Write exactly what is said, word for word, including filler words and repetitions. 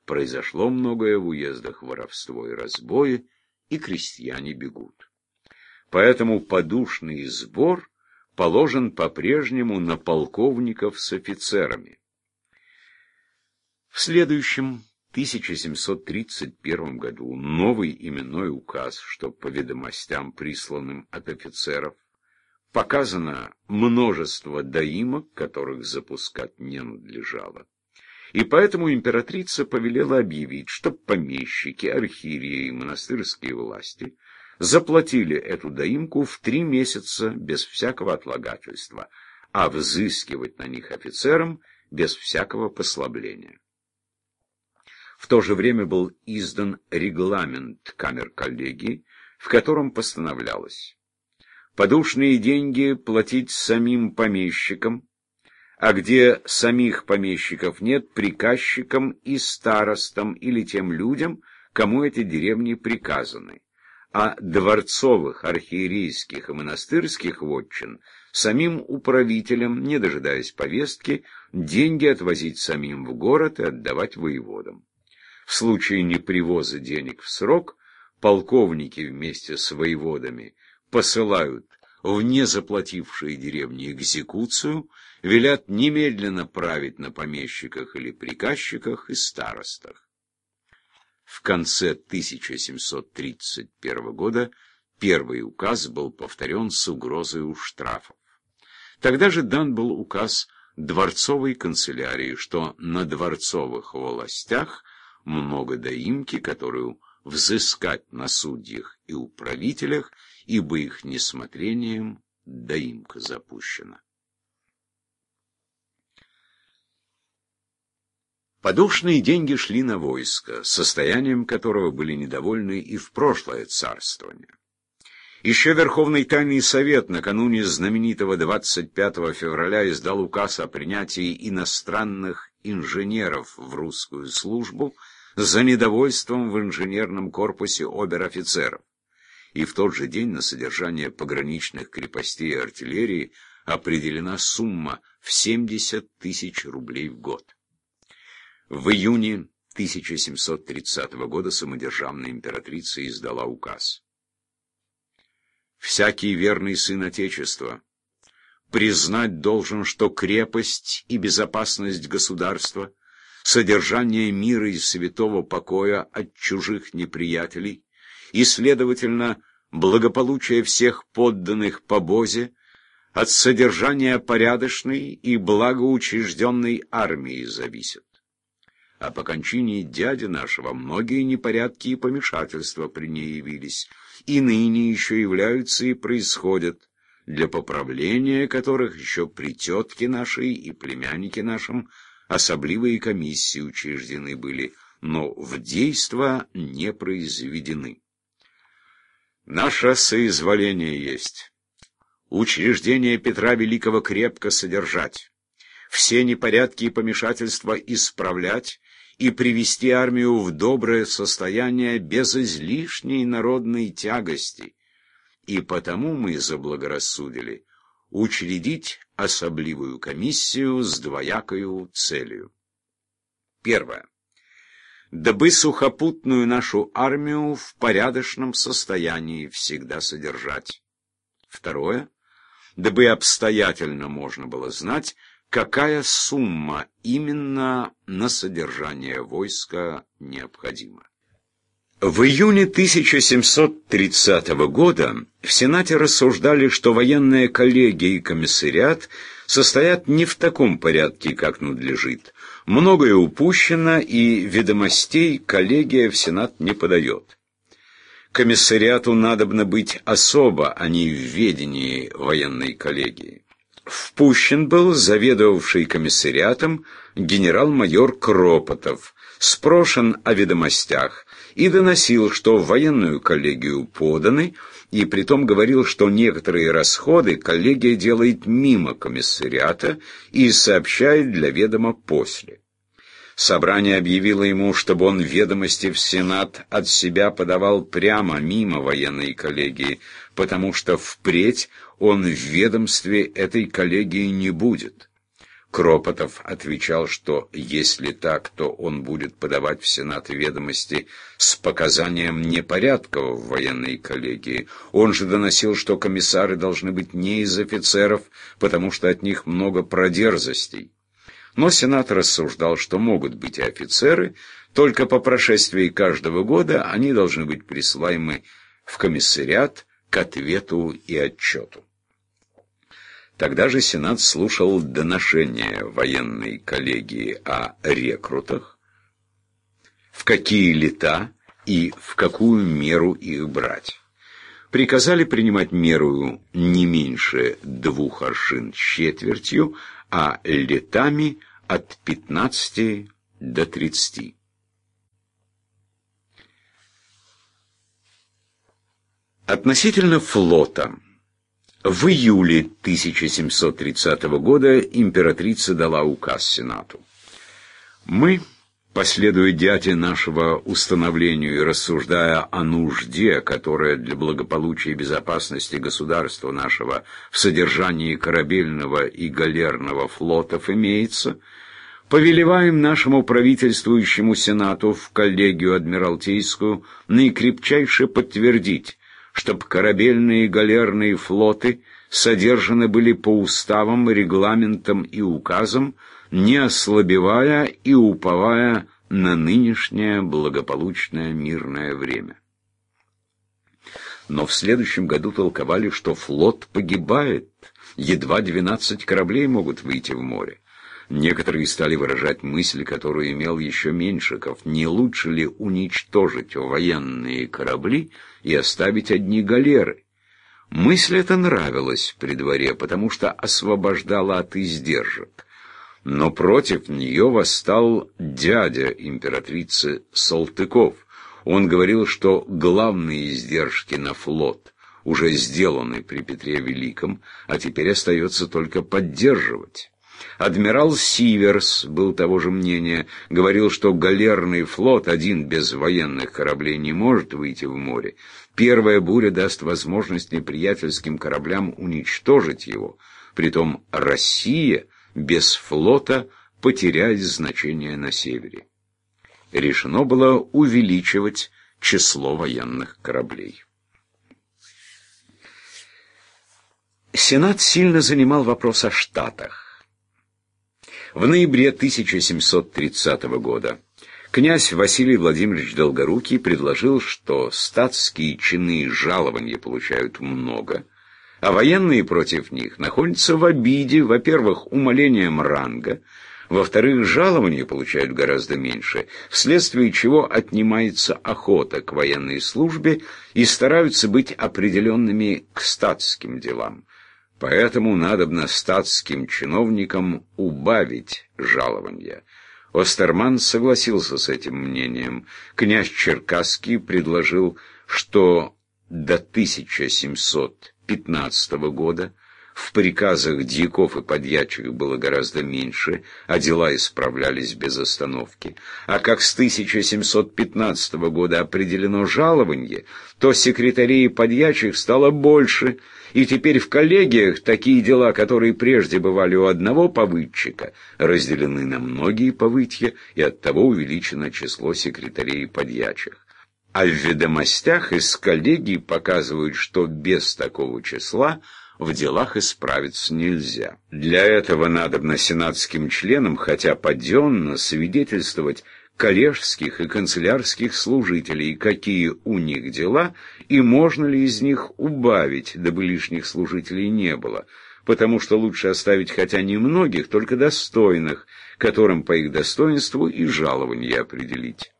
Произошло многое в уездах, воровство и разбои, и крестьяне бегут. Поэтому подушный сбор положен по-прежнему на полковников с офицерами. В следующем тысяча семьсот тридцать первом году новый именной указ, что по ведомостям, присланным от офицеров, показано множество доимок, которых запускать не надлежало. И поэтому императрица повелела объявить, что помещики, архиереи и монастырские власти заплатили эту доимку в три месяца без всякого отлагательства, а взыскивать на них офицерам без всякого послабления. В то же время был издан регламент камер-коллегии, в котором постановлялось подушные деньги платить самим помещикам, а где самих помещиков нет, приказчикам и старостам или тем людям, кому эти деревни приказаны, а дворцовых, архиерейских и монастырских вотчин самим управителям, не дожидаясь повестки, деньги отвозить самим в город и отдавать воеводам. В случае непривоза денег в срок, полковники вместе с воеводами посылают в незаплатившие деревни экзекуцию, велят немедленно править на помещиках или приказчиках и старостах. В конце тысяча семьсот тридцать первого года первый указ был повторен с угрозой у штрафов. Тогда же дан был указ дворцовой канцелярии, что на дворцовых властях много доимки, которую взыскать на судьях и управителях, ибо их несмотрением доимка запущена. Подушные деньги шли на войско, состоянием которого были недовольны и в прошлое царствование. Еще Верховный Тайный Совет накануне знаменитого двадцать пятого февраля издал указ о принятии иностранных инженеров в русскую службу за недовольством в инженерном корпусе обер-офицеров. И в тот же день на содержание пограничных крепостей и артиллерии определена сумма в семьдесят тысяч рублей в год. В июне тысяча семьсот тридцатого года самодержавная императрица издала указ. «Всякий верный сын Отечества признать должен, что крепость и безопасность государства, содержание мира и святого покоя от чужих неприятелей и, следовательно, благополучие всех подданных по Бозе от содержания порядочной и благоучрежденной армии зависит. А по кончине дяди нашего многие непорядки и помешательства при ней явились, и ныне еще являются и происходят, для поправления которых еще при тетке нашей и племяннике нашем особливые комиссии учреждены были, но в действо не произведены. Наше соизволение есть учреждение Петра Великого крепко содержать, все непорядки и помешательства исправлять и привести армию в доброе состояние без излишней народной тягости. И потому мы заблагорассудили учредить особливую комиссию с двоякою целью. Первое. Дабы сухопутную нашу армию в порядочном состоянии всегда содержать. Второе. Дабы обстоятельно можно было знать, какая сумма именно на содержание войска необходима. В июне тысяча семьсот тридцатого года в Сенате рассуждали, что военная коллегия и комиссариат состоят не в таком порядке, как надлежит. Многое упущено, и ведомостей коллегия в Сенат не подает. Комиссариату надобно быть особо, а не в ведении военной коллегии. Впущен был заведовавший комиссариатом генерал-майор Кропотов, спрошен о ведомостях и доносил, что в военную коллегию поданы, и притом говорил, что некоторые расходы коллегия делает мимо комиссариата и сообщает для ведома после. Собрание объявило ему, чтобы он ведомости в Сенат от себя подавал прямо мимо военной коллегии, потому что впредь он в ведомстве этой коллегии не будет. Кропотов отвечал, что если так, то он будет подавать в Сенат ведомости с показанием непорядка в военной коллегии. Он же доносил, что комиссары должны быть не из офицеров, потому что от них много продерзостей. Но Сенат рассуждал, что могут быть и офицеры, только по прошествии каждого года они должны быть присылаемы в комиссариат к ответу и отчету. Тогда же Сенат слушал доношения военной коллегии о рекрутах, в какие лета и в какую меру их брать. Приказали принимать меру не меньше двух аршин с четвертью, а летами от пятнадцати до тридцати. Относительно флота. В июле тысяча семьсот тридцатого года императрица дала указ Сенату. Мы, последуя дяде нашего установлению и рассуждая о нужде, которая для благополучия и безопасности государства нашего в содержании корабельного и галерного флотов имеется, повелеваем нашему правительствующему Сенату в коллегию адмиралтейскую наикрепчайше подтвердить, чтобы корабельные и галерные флоты содержаны были по уставам, регламентам и указам, не ослабевая и уповая на нынешнее благополучное мирное время. Но в следующем году толковали, что флот погибает, едва двенадцать кораблей могут выйти в море. Некоторые стали выражать мысль, которую имел еще Меньшиков: не лучше ли уничтожить военные корабли и оставить одни галеры? Мысль эта нравилась при дворе, потому что освобождала от издержек. Но против нее восстал дядя императрицы Салтыков. Он говорил, что главные издержки на флот уже сделаны при Петре Великом, а теперь остается только поддерживать. Адмирал Сиверс был того же мнения, говорил, что галерный флот один без военных кораблей не может выйти в море. Первая буря даст возможность неприятельским кораблям уничтожить его. Притом Россия без флота потеряет значение на севере. Решено было увеличивать число военных кораблей. Сенат сильно занимал вопрос о штатах. В ноябре тысяча семьсот тридцатого года князь Василий Владимирович Долгорукий предложил, что статские чины и жалования получают много, а военные против них находятся в обиде, во-первых, умалением ранга, во-вторых, жалования получают гораздо меньше, вследствие чего отнимается охота к военной службе и стараются быть определенными к статским делам. Поэтому надобно статским чиновникам убавить жалования. Остерман согласился с этим мнением. Князь Черкасский предложил, что до тысяча семьсот пятнадцатого года в приказах дьяков и подьячих было гораздо меньше, а дела исправлялись без остановки. А как с тысяча семьсот пятнадцатого года определено жалование, то секретарей и подьячих стало больше, и теперь в коллегиях такие дела, которые прежде бывали у одного повыдчика, разделены на многие повытья, и оттого увеличено число секретарей и подьячих. А в ведомостях из коллегий показывают, что без такого числа в делах исправиться нельзя. Для этого надобно сенатским членам, хотя паденно, свидетельствовать коллежских и канцелярских служителей, какие у них дела, и можно ли из них убавить, дабы лишних служителей не было, потому что лучше оставить хотя немногих, только достойных, которым по их достоинству и жалованье определить.